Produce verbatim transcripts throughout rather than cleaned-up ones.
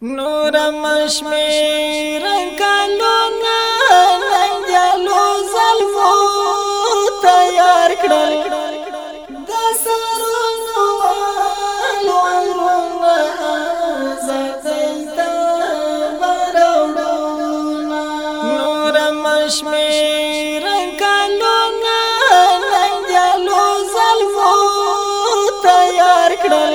نور مشمیر کلونا ننجلو زلفو تیار کړل د سرونو والونا زدیتا برونا نور مشمیر کلونا ننجلو زلفو تیار کړل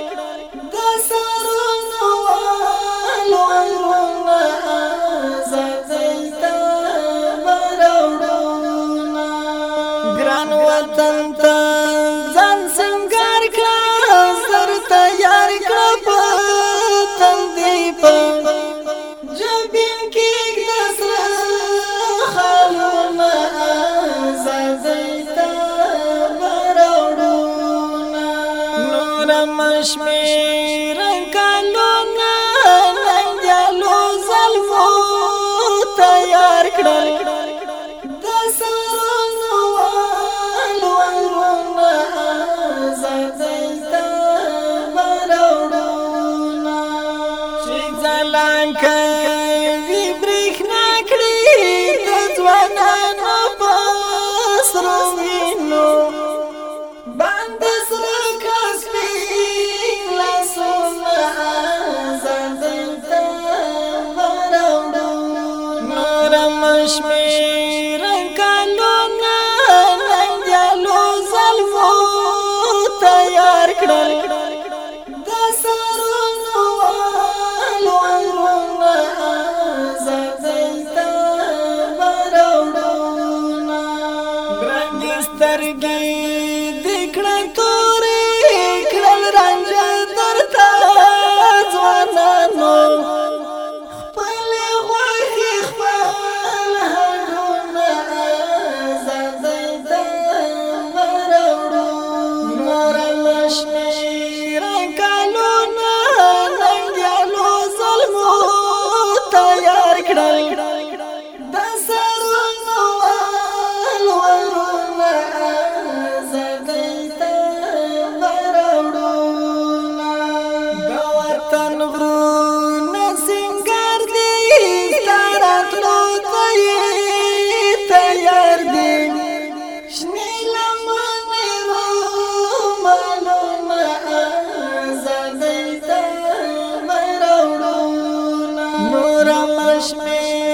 وطن ته ځان سنگار کړه سر تیار کړه په تندې په جبین کې د سره خالونه زیتا براوړونه نور مشمیر کلونه ننجلو زلفو تیار کړل کوي برېښنا کړي د ځوانانو په سرو وینو باندې سره کسبي لاسونه زدیتا براوړو نور مشمیر کلونه ننجلو زلفو تیار کړل سترګې دکړه تورې کړل رانجه درته ځوانانو خپلې خوښې خپل هډونه زدیتا براوړو نور مشمیر کلونه ننجلو زلفو تیار کړل مشمیر